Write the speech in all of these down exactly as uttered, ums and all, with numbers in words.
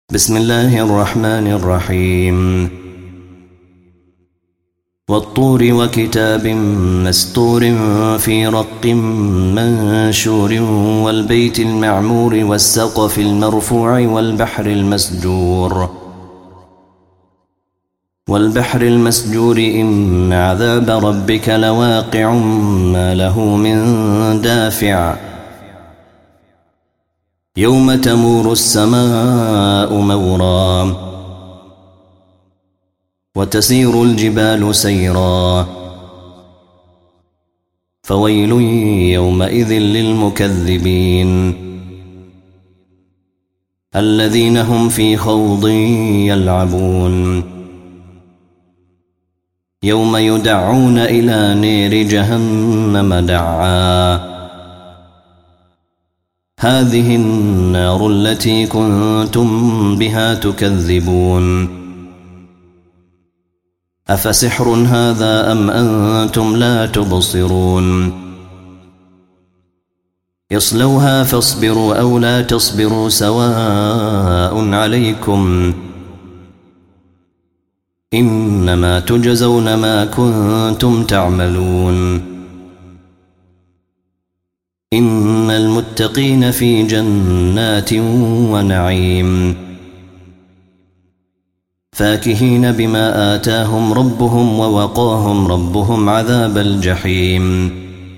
بسم الله الرحمن الرحيم والطور وكتاب مستور في رق منشور والبيت المعمور والسقف المرفوع والبحر المسجور والبحر المسجور إن عذاب ربك لواقع ما له من دافع يوم تمور السماء مورا وتسير الجبال سيرا فويل يومئذ للمكذبين الذين هم في خوض يلعبون يوم يدعون إلى نير جهنم دعا هذه النار التي كنتم بها تكذبون أفسحر هذا أم أنتم لا تبصرون يصلوها فاصبروا أو لا تصبروا سواء عليكم إنما تجزون ما كنتم تعملون إن المتقين في جنات ونعيم فاكهين بما آتاهم ربهم ووقاهم ربهم عذاب الجحيم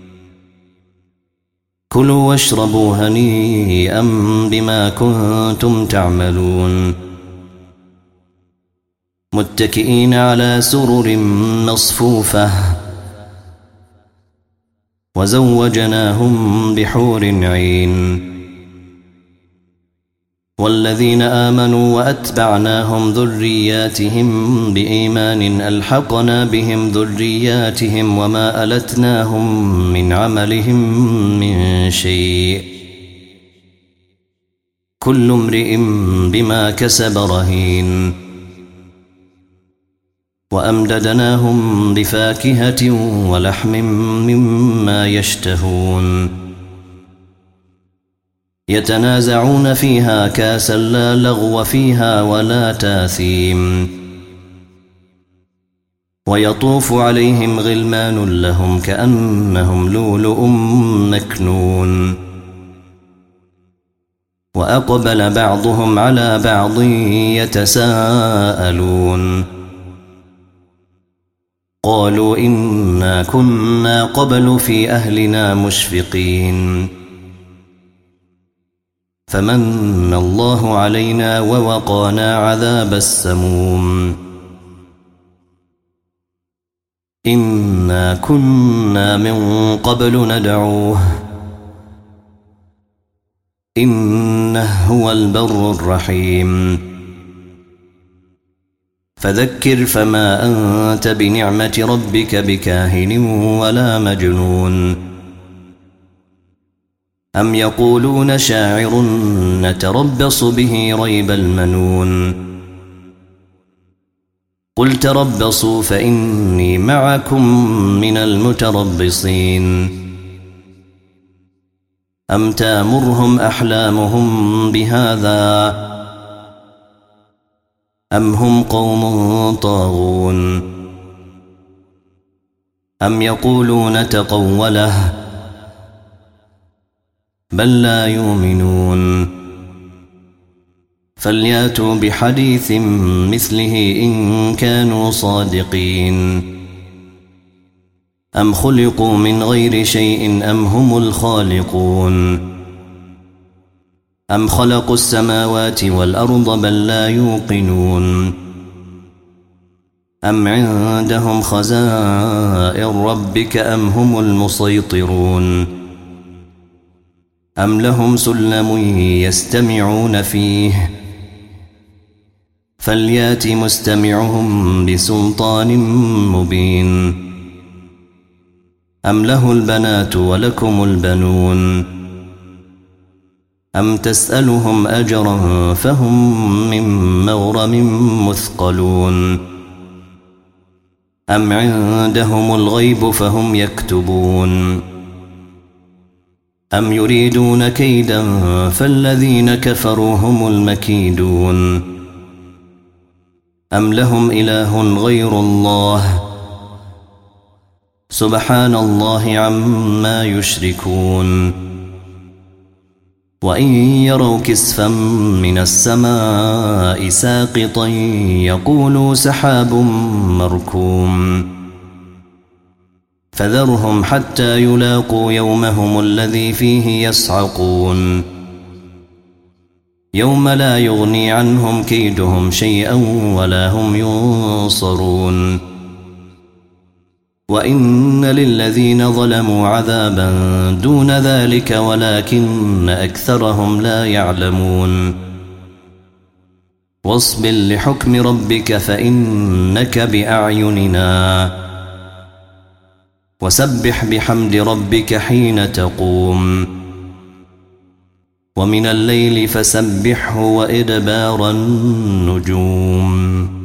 كلوا واشربوا هنيئا بما كنتم تعملون متكئين على سرر مصفوفة وزوجناهم بحور عين والذين آمنوا وأتبعناهم ذرياتهم بإيمان ألحقنا بهم ذرياتهم وما ألتناهم من عملهم من شيء كل امرئ بما كسب رهين وأمددناهم بفاكهة ولحم مما يشتهون يتنازعون فيها كاسا لا لغو فيها ولا تاثيم ويطوف عليهم غلمان لهم كأنهم لؤلؤ مكنون وأقبل بعضهم على بعض يتساءلون قالوا إنا كنا قبل في أهلنا مشفقين فمن الله علينا ووقانا عذاب السموم إنا كنا من قبل ندعوه إنه هو البر الرحيم فذكر فما أنت بنعمة ربك بكاهن ولا مجنون أم يقولون شاعر نتربص به ريب المنون قل تربصوا فإني معكم من المتربصين أم تامرهم أحلامهم بهذا أم هم قوم طاغون أم يقولون تقوله بل لا يؤمنون فلياتوا بحديث مثله إن كانوا صادقين أم خلقوا من غير شيء أم هم الخالقون أم خلقوا السماوات والأرض بل لا يوقنون أم عندهم خزائن ربك أم هم المسيطرون أم لهم سلم يستمعون فيه فليات مستمعهم بسلطان مبين أم له البنات ولكم البنون أم تسألهم أجرا فهم من مغرم مثقلون أم عندهم الغيب فهم يكتبون أم يريدون كيدا فالذين كفروا هم المكيدون أم لهم إله غير الله سبحان الله عما يشركون وإن يروا كسفا من السماء ساقطا يقولوا سحاب مركوم فذرهم حتى يلاقوا يومهم الذي فيه يصعقون يوم لا يغني عنهم كيدهم شيئا ولا هم ينصرون وإن للذين ظلموا عذابا دون ذلك ولكن أكثرهم لا يعلمون واصبر لحكم ربك فإنك بأعيننا وسبح بحمد ربك حين تقوم ومن الليل فسبحه وإدبار النجوم